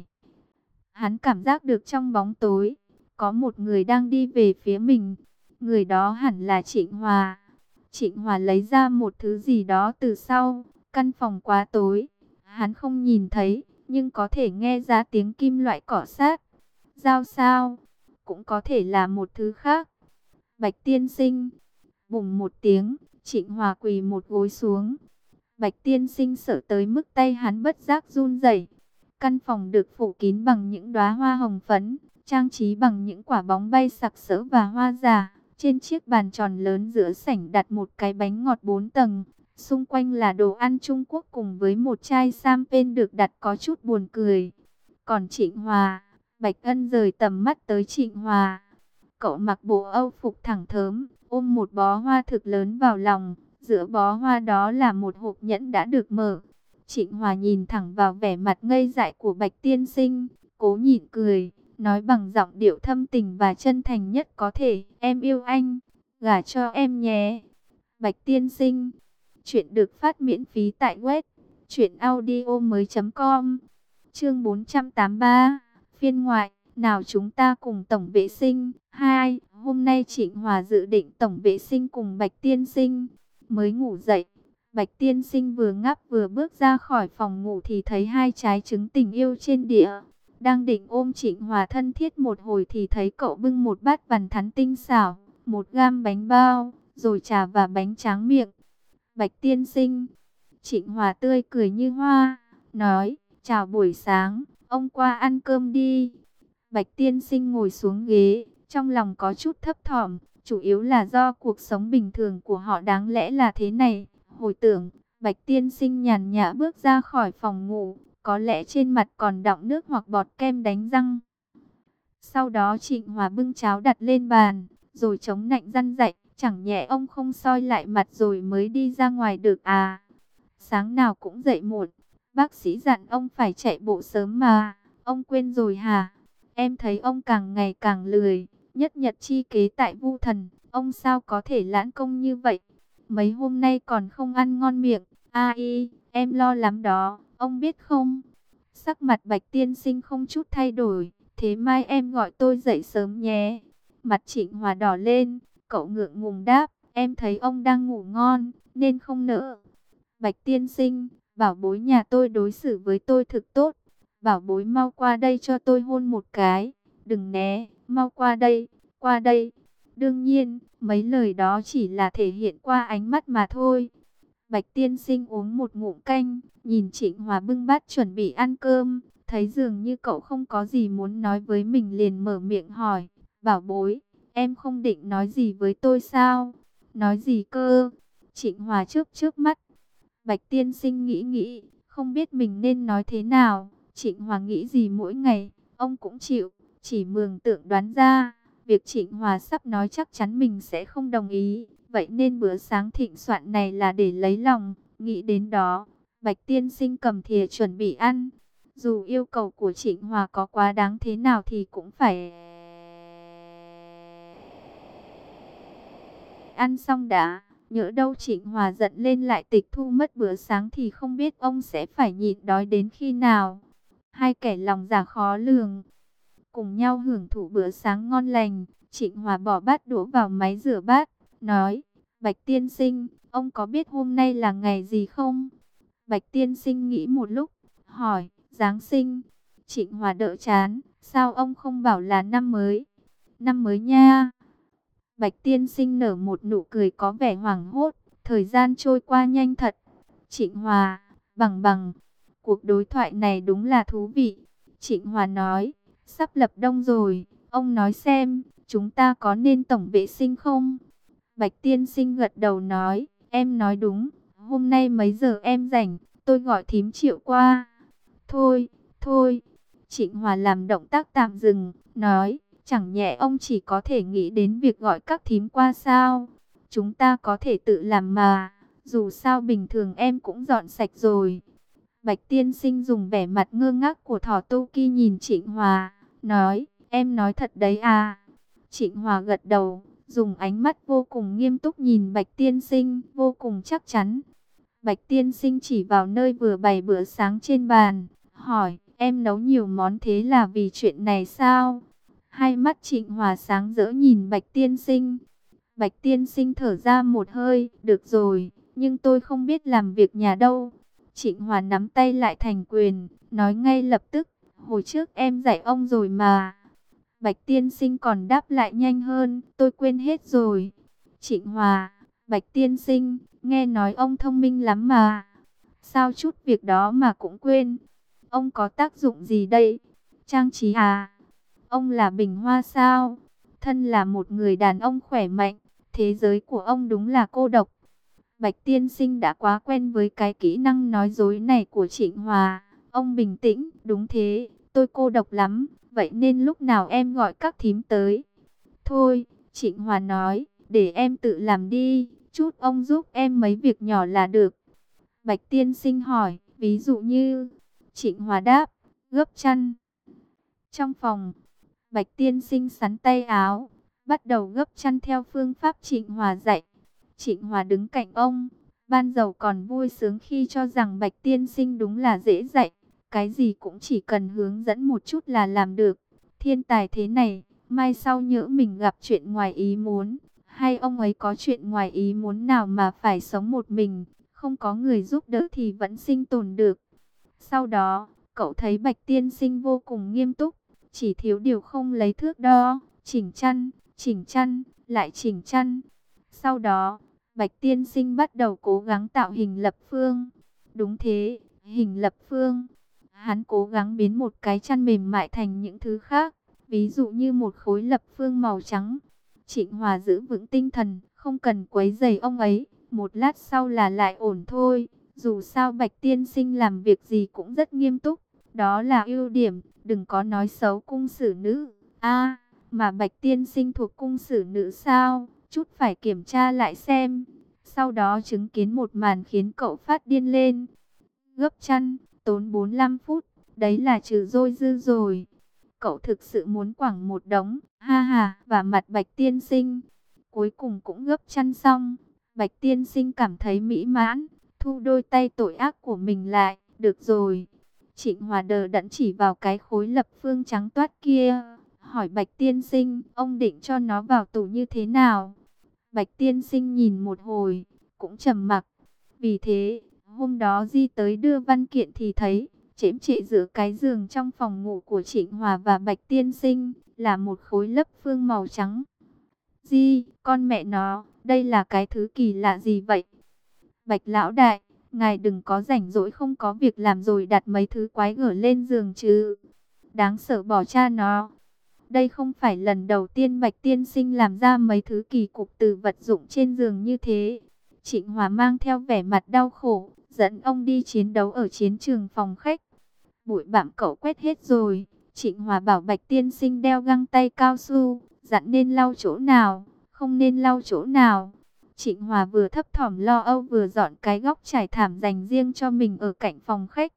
Hắn cảm giác được trong bóng tối, có một người đang đi về phía mình. Người đó hẳn là Trịnh Hòa. Trịnh Hòa lấy ra một thứ gì đó từ sau. Căn phòng quá tối, hắn không nhìn thấy, nhưng có thể nghe ra tiếng kim loại cọ sát. Dao sao? Cũng có thể là một thứ khác. Bạch tiên sinh. Bùng một tiếng, Trịnh Hòa quỳ một gối xuống. Bạch tiên sinh sợ tới mức tay hắn bất giác run rẩy. Căn phòng được phủ kín bằng những đóa hoa hồng phấn, trang trí bằng những quả bóng bay sặc sỡ và hoa giả. Trên chiếc bàn tròn lớn giữa sảnh đặt một cái bánh ngọt bốn tầng. Xung quanh là đồ ăn Trung Quốc cùng với một chai champagne được đặt có chút buồn cười. Còn Trịnh Hòa, Bạch Ân rời tầm mắt tới Trịnh Hòa. Cậu mặc bộ âu phục thẳng thớm, ôm một bó hoa thực lớn vào lòng. Giữa bó hoa đó là một hộp nhẫn đã được mở. Trịnh Hòa nhìn thẳng vào vẻ mặt ngây dại của Bạch tiên sinh, cố nhịn cười, nói bằng giọng điệu thâm tình và chân thành nhất có thể. Em yêu anh, gả cho em nhé. Bạch tiên sinh. Chuyện được phát miễn phí tại web truyện audio mới chấm com. Chương bốn trăm tám mươi ba, phiên ngoại. Nào chúng ta cùng tổng vệ sinh. Hai, hôm nay Trịnh Hòa dự định tổng vệ sinh cùng Bạch tiên sinh. Mới ngủ dậy, Bạch tiên sinh vừa ngáp vừa bước ra khỏi phòng ngủ thì thấy hai trái trứng tình yêu trên đĩa. Đang định ôm Trịnh Hòa thân thiết một hồi thì thấy cậu bưng một bát vằn thắn tinh xảo, một gam bánh bao, rồi trà và bánh tráng miệng. Bạch tiên sinh. Trịnh Hòa tươi cười như hoa, nói, chào buổi sáng, ông qua ăn cơm đi. Bạch tiên sinh ngồi xuống ghế, trong lòng có chút thấp thỏm, chủ yếu là do cuộc sống bình thường của họ đáng lẽ là thế này. Hồi tưởng, Bạch tiên sinh nhàn nhã bước ra khỏi phòng ngủ, có lẽ trên mặt còn đọng nước hoặc bọt kem đánh răng. Sau đó Trịnh Hòa bưng cháo đặt lên bàn, rồi chống nạnh răn dạy, chẳng nhẽ ông không soi lại mặt rồi mới đi ra ngoài được à? Sáng nào cũng dậy muộn, bác sĩ dặn ông phải chạy bộ sớm mà, ông quên rồi hả? Em thấy ông càng ngày càng lười, nhất nhật chi kế tại Vu Thần, ông sao có thể lãng công như vậy? Mấy hôm nay còn không ăn ngon miệng, ai, em lo lắm đó, ông biết không? Sắc mặt Bạch tiên sinh không chút thay đổi, thế mai em gọi tôi dậy sớm nhé. Mặt Trịnh Hòa đỏ lên, cậu ngượng ngùng đáp, em thấy ông đang ngủ ngon, nên không nỡ. Bạch tiên sinh, bảo bối nhà tôi đối xử với tôi thực tốt. Bảo bối mau qua đây cho tôi hôn một cái. Đừng né, mau qua đây, qua đây. Đương nhiên, mấy lời đó chỉ là thể hiện qua ánh mắt mà thôi. Bạch tiên sinh uống một ngụm canh, nhìn Trịnh Hòa bưng bát chuẩn bị ăn cơm. Thấy dường như cậu không có gì muốn nói với mình liền mở miệng hỏi. Bảo bối, em không định nói gì với tôi sao? Nói gì cơ? Trịnh Hòa chớp chớp mắt. Bạch tiên sinh nghĩ nghĩ, không biết mình nên nói thế nào. Trịnh Hòa nghĩ gì mỗi ngày, ông cũng chịu, chỉ mường tượng đoán ra. Việc Trịnh Hòa sắp nói chắc chắn mình sẽ không đồng ý. Vậy nên bữa sáng thịnh soạn này là để lấy lòng. Nghĩ đến đó, Bạch tiên sinh cầm thìa chuẩn bị ăn. Dù yêu cầu của Trịnh Hòa có quá đáng thế nào thì cũng phải ăn xong đã. Nhỡ đâu Trịnh Hòa giận lên lại tịch thu mất bữa sáng thì không biết ông sẽ phải nhịn đói đến khi nào. Hai kẻ lòng dạ khó lường, cùng nhau hưởng thụ bữa sáng ngon lành. Trịnh Hòa bỏ bát đũa vào máy rửa bát, nói: Bạch tiên sinh, ông có biết hôm nay là ngày gì không? Bạch tiên sinh nghĩ một lúc, hỏi: Giáng sinh. Trịnh Hòa đỡ chán: Sao ông không bảo là năm mới? Năm mới nha. Bạch tiên sinh nở một nụ cười có vẻ hoảng hốt. Thời gian trôi qua nhanh thật. Trịnh Hòa: Bằng bằng. Cuộc đối thoại này đúng là thú vị. Trịnh Hòa nói: Sắp lập đông rồi, ông nói xem, chúng ta có nên tổng vệ sinh không? Bạch tiên sinh gật đầu nói: Em nói đúng, hôm nay mấy giờ em rảnh, tôi gọi thím Triệu qua. Thôi, thôi. Trịnh Hòa làm động tác tạm dừng, nói: Chẳng nhẽ ông chỉ có thể nghĩ đến việc gọi các thím qua sao? Chúng ta có thể tự làm mà, dù sao bình thường em cũng dọn sạch rồi. Bạch tiên sinh dùng vẻ mặt ngơ ngác của thỏ Toki nhìn Trịnh Hòa, nói: Em nói thật đấy à? Trịnh Hòa gật đầu, dùng ánh mắt vô cùng nghiêm túc nhìn Bạch tiên sinh, vô cùng chắc chắn. Bạch tiên sinh chỉ vào nơi vừa bày bữa sáng trên bàn, hỏi: Em nấu nhiều món thế là vì chuyện này sao? Hai mắt Trịnh Hòa sáng rỡ nhìn Bạch tiên sinh. Bạch tiên sinh thở ra một hơi: Được rồi, nhưng tôi không biết làm việc nhà đâu. Trịnh Hòa nắm tay lại thành quyền, nói ngay lập tức: Hồi trước em dạy ông rồi mà. Bạch tiên sinh còn đáp lại nhanh hơn: Tôi quên hết rồi. Trịnh Hòa: Bạch tiên sinh, nghe nói ông thông minh lắm mà. Sao chút việc đó mà cũng quên? Ông có tác dụng gì đây? Trang trí à? Ông là bình hoa sao? Thân là một người đàn ông khỏe mạnh, thế giới của ông đúng là cô độc. Bạch tiên sinh đã quá quen với cái kỹ năng nói dối này của Trịnh Hòa. Ông bình tĩnh: Đúng thế, tôi cô độc lắm. Vậy nên lúc nào em gọi các thím tới? Thôi, Trịnh Hòa nói, để em tự làm đi, chút ông giúp em mấy việc nhỏ là được. Bạch tiên sinh hỏi: Ví dụ như? Trịnh Hòa đáp: Gấp chăn. Trong phòng, Bạch tiên sinh xắn tay áo, bắt đầu gấp chăn theo phương pháp Trịnh Hòa dạy. Trịnh Hòa đứng cạnh ông, ban đầu còn vui sướng khi cho rằng Bạch tiên sinh đúng là dễ dạy, cái gì cũng chỉ cần hướng dẫn một chút là làm được. Thiên tài thế này, mai sau nhỡ mình gặp chuyện ngoài ý muốn, hay ông ấy có chuyện ngoài ý muốn nào mà phải sống một mình, không có người giúp đỡ thì vẫn sinh tồn được. Sau đó, cậu thấy Bạch tiên sinh vô cùng nghiêm túc, chỉ thiếu điều không lấy thước đo, chỉnh chăn, chỉnh chăn, lại chỉnh chăn. Sau đó, Bạch tiên sinh bắt đầu cố gắng tạo hình lập phương. Đúng thế, hình lập phương. Hắn cố gắng biến một cái chăn mềm mại thành những thứ khác, ví dụ như một khối lập phương màu trắng. Trịnh Hòa giữ vững tinh thần, không cần quấy rầy ông ấy, một lát sau là lại ổn thôi. Dù sao Bạch tiên sinh làm việc gì cũng rất nghiêm túc, đó là ưu điểm, đừng có nói xấu cung sử nữ. A, mà Bạch tiên sinh thuộc cung sử nữ sao? Chút phải kiểm tra lại xem. Sau đó chứng kiến một màn khiến cậu phát điên lên. Gấp chăn, tốn bốn mươi lăm phút, đấy là trừ dôi dư rồi. Cậu thực sự muốn quẳng một đống, ha ha, và mặt Bạch tiên sinh. Cuối cùng cũng gấp chăn xong, Bạch tiên sinh cảm thấy mỹ mãn, thu đôi tay tội ác của mình lại. Được rồi. Trịnh Hòa đờ đẫn chỉ vào cái khối lập phương trắng toát kia, hỏi Bạch tiên sinh, ông định cho nó vào tủ như thế nào? Bạch tiên sinh nhìn một hồi, cũng trầm mặc. Vì thế, hôm đó Di tới đưa văn kiện thì thấy, chễm chệ giữa cái giường trong phòng ngủ của Trịnh Hòa và Bạch tiên sinh, là một khối lập phương màu trắng. Di, con mẹ nó, đây là cái thứ kỳ lạ gì vậy? Bạch lão đại, ngài đừng có rảnh rỗi không có việc làm rồi đặt mấy thứ quái gở lên giường chứ. Đáng sợ bỏ cha nó. Đây không phải lần đầu tiên Bạch tiên sinh làm ra mấy thứ kỳ cục từ vật dụng trên giường như thế. Trịnh Hòa mang theo vẻ mặt đau khổ, dẫn ông đi chiến đấu ở chiến trường phòng khách. Bụi bặm cậu quét hết rồi. Trịnh Hòa bảo Bạch tiên sinh đeo găng tay cao su, dặn nên lau chỗ nào, không nên lau chỗ nào. Trịnh Hòa vừa thấp thỏm lo âu vừa dọn cái góc trải thảm dành riêng cho mình ở cạnh phòng khách.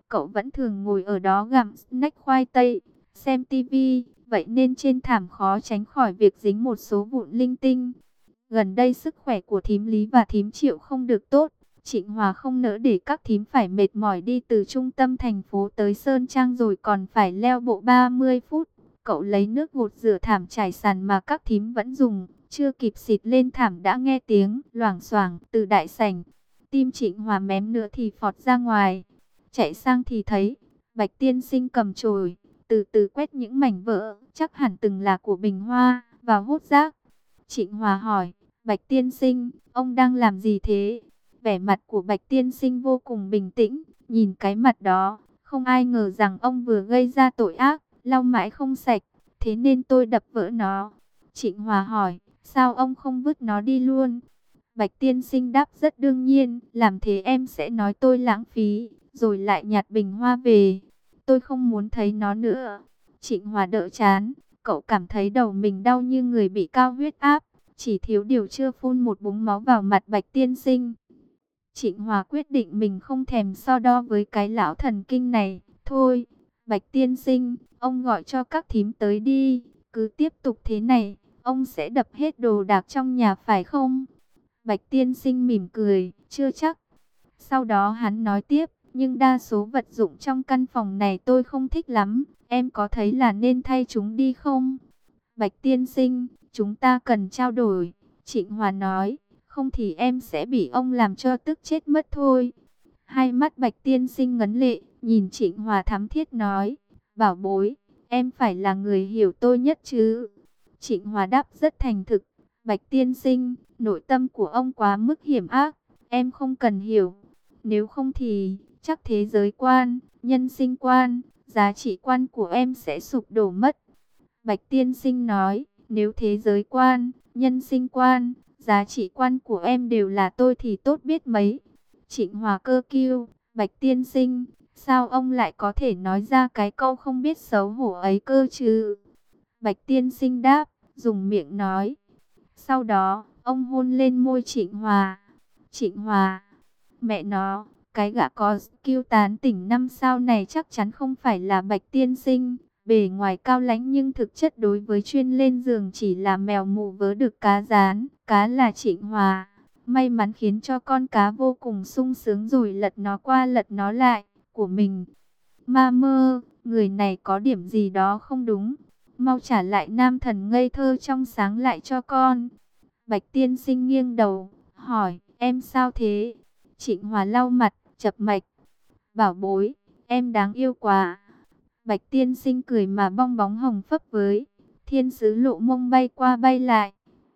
cậu vẫn thường ngồi ở đó gặm snack khoai tây, xem tivi, vậy nên trên thảm khó tránh khỏi việc dính một số vụn linh tinh. Gần đây sức khỏe của thím Lý và thím Triệu không được tốt. Trịnh Hòa không nỡ để các thím phải mệt mỏi đi từ trung tâm thành phố tới Sơn Trang rồi còn phải leo bộ ba mươi phút. Cậu lấy nước gột rửa thảm trải sàn mà các thím vẫn dùng, chưa kịp xịt lên thảm đã nghe tiếng loảng xoảng từ đại sảnh. Tim Trịnh Hòa mém nữa thì phọt ra ngoài. Chạy sang thì thấy Bạch tiên sinh cầm chổi, từ từ quét những mảnh vỡ, chắc hẳn từng là của bình hoa, vào hốt rác. Trịnh Hòa hỏi, Bạch tiên sinh, ông đang làm gì thế? Vẻ mặt của Bạch tiên sinh vô cùng bình tĩnh, nhìn cái mặt đó, không ai ngờ rằng ông vừa gây ra tội ác, lau mãi không sạch, thế nên tôi đập vỡ nó. Trịnh Hòa hỏi, sao ông không vứt nó đi luôn? Bạch tiên sinh đáp rất đương nhiên, làm thế em sẽ nói tôi lãng phí, rồi lại nhặt bình hoa về. Tôi không muốn thấy nó nữa. Trịnh Hòa đỡ chán, cậu cảm thấy đầu mình đau như người bị cao huyết áp, chỉ thiếu điều chưa phun một búng máu vào mặt Bạch tiên sinh. Trịnh Hòa quyết định mình không thèm so đo với cái lão thần kinh này. Thôi, Bạch tiên sinh, ông gọi cho các thím tới đi. Cứ tiếp tục thế này, ông sẽ đập hết đồ đạc trong nhà phải không? Bạch tiên sinh mỉm cười, chưa chắc. Sau đó hắn nói tiếp, nhưng đa số vật dụng trong căn phòng này tôi không thích lắm. Em có thấy là nên thay chúng đi không? Bạch tiên sinh, chúng ta cần trao đổi. Trịnh Hòa nói, không thì em sẽ bị ông làm cho tức chết mất thôi. Hai mắt Bạch tiên sinh ngấn lệ, nhìn Trịnh Hòa thắm thiết nói, bảo bối, em phải là người hiểu tôi nhất chứ. Trịnh Hòa đáp rất thành thực, Bạch tiên sinh, nội tâm của ông quá mức hiểm ác, em không cần hiểu. Nếu không thì, chắc thế giới quan, nhân sinh quan, giá trị quan của em sẽ sụp đổ mất. Bạch tiên sinh nói, nếu thế giới quan, nhân sinh quan, giá trị quan của em đều là tôi thì tốt biết mấy. Trịnh Hòa cơ kiêu, Bạch tiên sinh, sao ông lại có thể nói ra cái câu không biết xấu hổ ấy cơ chứ? Bạch tiên sinh đáp, dùng miệng nói. Sau đó, ông hôn lên môi Trịnh Hòa. Trịnh Hòa, mẹ nó, cái gã có kiêu tán tỉnh năm sao này chắc chắn không phải là Bạch tiên sinh. Bề ngoài cao lãnh nhưng thực chất đối với chuyên lên giường chỉ là mèo mù vớ được cá rán. Cá là Trịnh Hòa. May mắn khiến cho con cá vô cùng sung sướng rồi lật nó qua lật nó lại, của mình. Ma mơ, người này có điểm gì đó không đúng. Mau trả lại nam thần ngây thơ trong sáng lại cho con. Bạch tiên sinh nghiêng đầu, hỏi, em sao thế? Trịnh Hòa lau mặt, chập mạch. Bảo bối, em đáng yêu quá. Bạch tiên sinh cười mà bong bóng hồng phấp với. Thiên sứ lộ mông bay qua bay lại.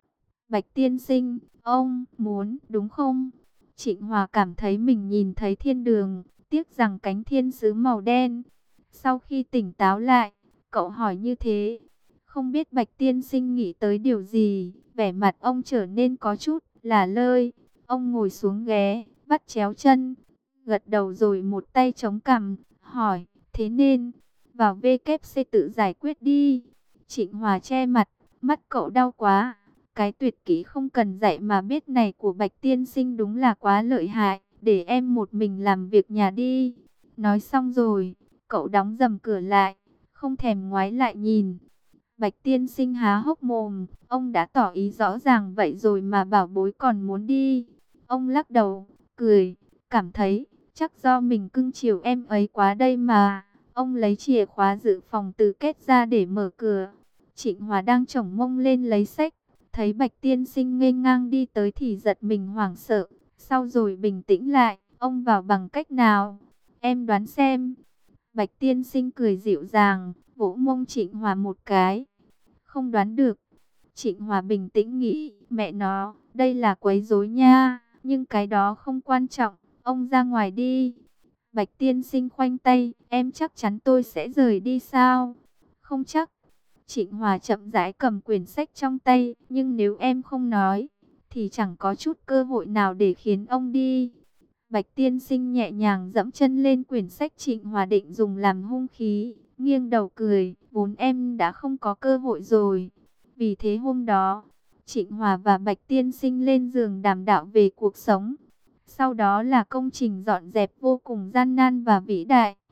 Bạch tiên sinh, ông muốn đúng không? Trịnh Hòa cảm thấy mình nhìn thấy thiên đường, tiếc rằng cánh thiên sứ màu đen. Sau khi tỉnh táo lại, cậu hỏi như thế. Không biết Bạch tiên sinh nghĩ tới điều gì, vẻ mặt ông trở nên có chút lả lơi. Ông ngồi xuống ghế, vắt chéo chân, gật đầu rồi một tay chống cằm, hỏi, thế nên, vào vê kép xê tự giải quyết đi. Trịnh Hòa che mặt, mắt cậu đau quá. Cái tuyệt kỹ không cần dạy mà biết này của Bạch tiên sinh đúng là quá lợi hại, để em một mình làm việc nhà đi. Nói xong rồi, cậu đóng dầm cửa lại, không thèm ngoái lại nhìn. Bạch tiên sinh há hốc mồm, ông đã tỏ ý rõ ràng vậy rồi mà bảo bối còn muốn đi. Ông lắc đầu, cười, cảm thấy, chắc do mình cưng chiều em ấy quá đây mà. Ông lấy chìa khóa dự phòng từ kết ra để mở cửa. Trịnh Hòa đang chổng mông lên lấy sách, thấy Bạch tiên sinh nghênh ngang đi tới thì giật mình hoảng sợ. Sau rồi bình tĩnh lại, ông vào bằng cách nào? Em đoán xem. Bạch tiên sinh cười dịu dàng, vỗ mông Trịnh Hòa một cái. Không đoán được. Trịnh Hòa bình tĩnh nghĩ, mẹ nó, đây là quấy rối nha, nhưng cái đó không quan trọng, ông ra ngoài đi. Bạch tiên sinh khoanh tay, em chắc chắn tôi sẽ rời đi sao? Không chắc. Trịnh Hòa chậm rãi cầm quyển sách trong tay, nhưng nếu em không nói, thì chẳng có chút cơ hội nào để khiến ông đi. Bạch tiên sinh nhẹ nhàng dẫm chân lên quyển sách Trịnh Hòa định dùng làm hung khí, nghiêng đầu cười, vốn em đã không có cơ hội rồi. Vì thế hôm đó, Trịnh Hòa và Bạch tiên sinh lên giường đàm đạo về cuộc sống. Sau đó là công trình dọn dẹp vô cùng gian nan và vĩ đại.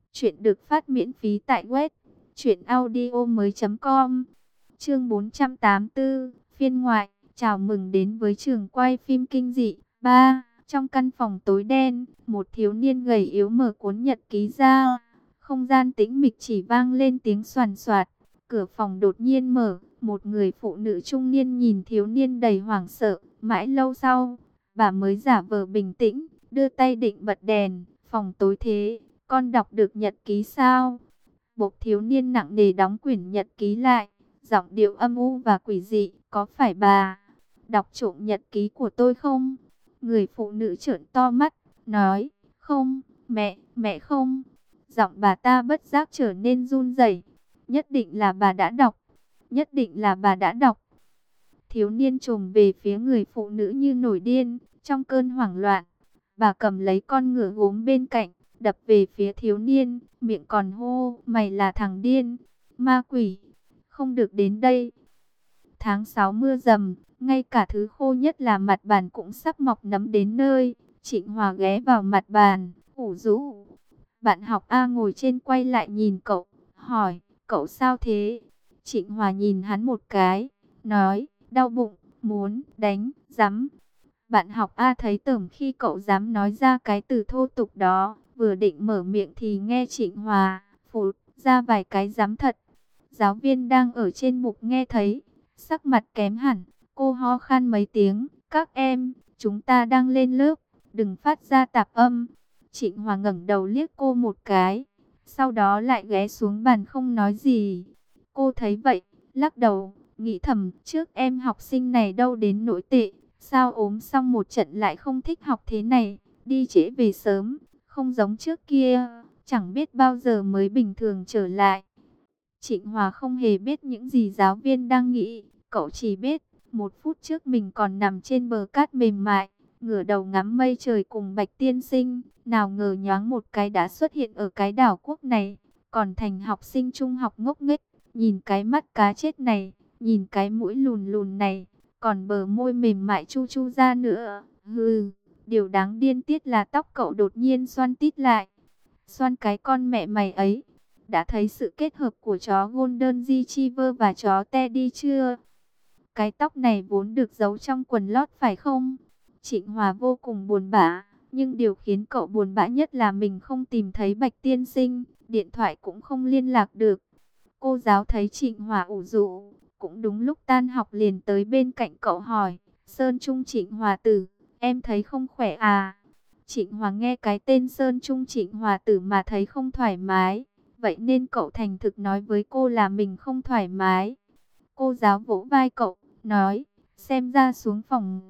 Chuyện được phát miễn phí tại web truyện audio mới chấm com. Chương bốn trăm tám mươi tư, phiên ngoại. Chào mừng đến với trường quay phim kinh dị. Ba. Trong căn phòng tối đen, một thiếu niên gầy yếu mở cuốn nhật ký ra. Không gian tĩnh mịch, chỉ vang lên tiếng soàn soạt. Cửa phòng đột nhiên mở, một người phụ nữ trung niên nhìn thiếu niên đầy hoảng sợ. Mãi lâu sau, bà mới giả vờ bình tĩnh, đưa tay định bật đèn. Phòng tối thế, con đọc được nhật ký sao? Bộc thiếu niên nặng nề đóng quyển nhật ký lại, giọng điệu âm u và quỷ dị. Có phải bà đọc trộm nhật ký của tôi không? Người phụ nữ trợn to mắt, nói, không, mẹ, mẹ không. Giọng bà ta bất giác trở nên run rẩy. Nhất định là bà đã đọc, nhất định là bà đã đọc. Thiếu niên trồm về phía người phụ nữ như nổi điên, trong cơn hoảng loạn. Bà cầm lấy con ngựa gốm bên cạnh, đập về phía thiếu niên, miệng còn hô, mày là thằng điên, ma quỷ, không được đến đây. Tháng sáu mưa dầm, ngay cả thứ khô nhất là mặt bàn cũng sắp mọc nấm đến nơi. Trịnh Hòa ghé vào mặt bàn, ủ rũ. Bạn học A ngồi trên quay lại nhìn cậu, hỏi, cậu sao thế? Trịnh Hòa nhìn hắn một cái, nói, đau bụng, muốn đánh, rắm. Bạn học A thấy tởm khi cậu dám nói ra cái từ thô tục đó, vừa định mở miệng thì nghe Trịnh Hòa phụt ra vài cái rắm thật. Giáo viên đang ở trên mục nghe thấy, sắc mặt kém hẳn, cô ho khan mấy tiếng, các em, chúng ta đang lên lớp, đừng phát ra tạp âm. Trịnh Hòa ngẩng đầu liếc cô một cái, sau đó lại ghé xuống bàn không nói gì. Cô thấy vậy, lắc đầu, nghĩ thầm, trước em học sinh này đâu đến nỗi tệ. Sao ốm xong một trận lại không thích học thế này, đi trễ về sớm, không giống trước kia, chẳng biết bao giờ mới bình thường trở lại. Trịnh Hòa không hề biết những gì giáo viên đang nghĩ, cậu chỉ biết, một phút trước mình còn nằm trên bờ cát mềm mại, ngửa đầu ngắm mây trời cùng Bạch tiên sinh, nào ngờ nhoáng một cái đã xuất hiện ở cái đảo quốc này, còn thành học sinh trung học ngốc nghếch, nhìn cái mắt cá chết này, nhìn cái mũi lùn lùn này. Còn bờ môi mềm mại chu chu ra nữa. Hừ, điều đáng điên tiết là tóc cậu đột nhiên xoăn tít lại. Xoăn cái con mẹ mày ấy. Đã thấy sự kết hợp của chó Golden Retriever và chó Teddy chưa? Cái tóc này vốn được giấu trong quần lót phải không? Trịnh Hòa vô cùng buồn bã. Nhưng điều khiến cậu buồn bã nhất là mình không tìm thấy Bạch tiên sinh. Điện thoại cũng không liên lạc được. Cô giáo thấy Trịnh Hòa ủ rũ, cũng đúng lúc tan học liền tới bên cạnh cậu hỏi, Sơn Trung Trịnh Hòa Tử, em thấy không khỏe à? Trịnh Hòa nghe cái tên Sơn Trung Trịnh Hòa Tử mà thấy không thoải mái, vậy nên cậu thành thực nói với cô là mình không thoải mái. Cô giáo vỗ vai cậu, nói, xem ra xuống phòng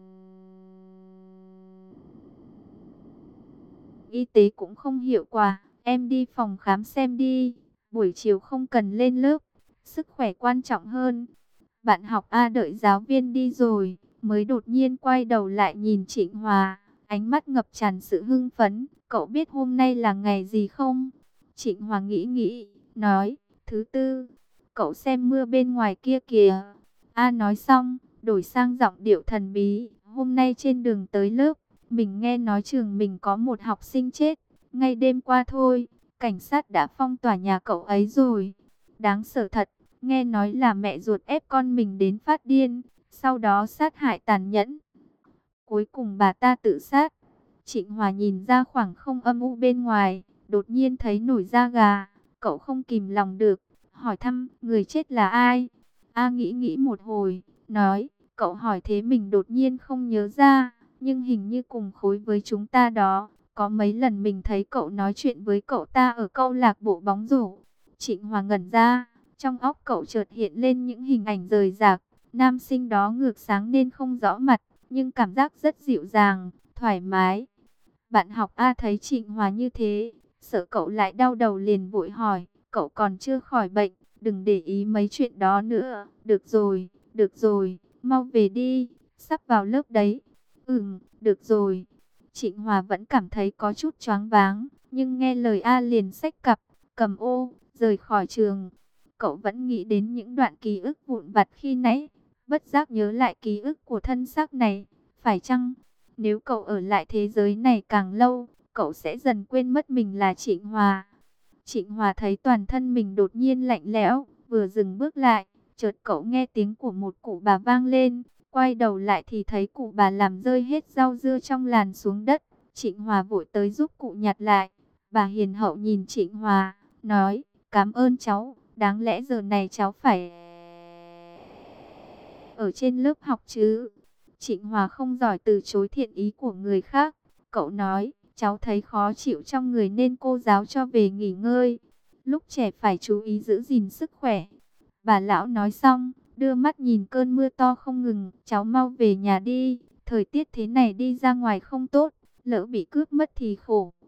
y tế cũng không hiệu quả, em đi phòng khám xem đi, buổi chiều không cần lên lớp, sức khỏe quan trọng hơn. Bạn học A đợi giáo viên đi rồi, mới đột nhiên quay đầu lại nhìn Trịnh Hòa, ánh mắt ngập tràn sự hưng phấn. Cậu biết hôm nay là ngày gì không? Trịnh Hòa nghĩ nghĩ, nói, thứ tư. Cậu xem mưa bên ngoài kia kìa. A nói xong, đổi sang giọng điệu thần bí. Hôm nay trên đường tới lớp, mình nghe nói trường mình có một học sinh chết. Ngay đêm qua thôi, cảnh sát đã phong tỏa nhà cậu ấy rồi. Đáng sợ thật. Nghe nói là mẹ ruột ép con mình đến phát điên, sau đó sát hại tàn nhẫn. Cuối cùng bà ta tự sát. Trịnh Hòa nhìn ra khoảng không âm u bên ngoài, đột nhiên thấy nổi da gà. Cậu không kìm lòng được, hỏi thăm người chết là ai. A nghĩ nghĩ một hồi, nói, cậu hỏi thế mình đột nhiên không nhớ ra, nhưng hình như cùng khối với chúng ta đó. Có mấy lần mình thấy cậu nói chuyện với cậu ta ở câu lạc bộ bóng rổ. Trịnh Hòa ngẩn ra. Trong óc cậu chợt hiện lên những hình ảnh rời rạc, nam sinh đó ngược sáng nên không rõ mặt, nhưng cảm giác rất dịu dàng, thoải mái. Bạn học A thấy Trịnh Hòa như thế, sợ cậu lại đau đầu liền vội hỏi, cậu còn chưa khỏi bệnh, đừng để ý mấy chuyện đó nữa. Được rồi, được rồi, mau về đi, sắp vào lớp đấy. Ừm, được rồi. Trịnh Hòa vẫn cảm thấy có chút choáng váng, nhưng nghe lời A liền xách cặp, cầm ô, rời khỏi trường. Cậu vẫn nghĩ đến những đoạn ký ức vụn vặt khi nãy, bất giác nhớ lại ký ức của thân xác này. Phải chăng, nếu cậu ở lại thế giới này càng lâu, cậu sẽ dần quên mất mình là Trịnh Hòa. Trịnh Hòa thấy toàn thân mình đột nhiên lạnh lẽo, vừa dừng bước lại, chợt cậu nghe tiếng của một cụ bà vang lên, quay đầu lại thì thấy cụ bà làm rơi hết rau dưa trong làn xuống đất. Trịnh Hòa vội tới giúp cụ nhặt lại. Bà hiền hậu nhìn Trịnh Hòa, nói, cảm ơn cháu, đáng lẽ giờ này cháu phải ở trên lớp học chứ. Trịnh Hòa không giỏi từ chối thiện ý của người khác. Cậu nói, cháu thấy khó chịu trong người nên cô giáo cho về nghỉ ngơi. Lúc trẻ phải chú ý giữ gìn sức khỏe. Bà lão nói xong, đưa mắt nhìn cơn mưa to không ngừng. Cháu mau về nhà đi, thời tiết thế này đi ra ngoài không tốt, lỡ bị cướp mất thì khổ.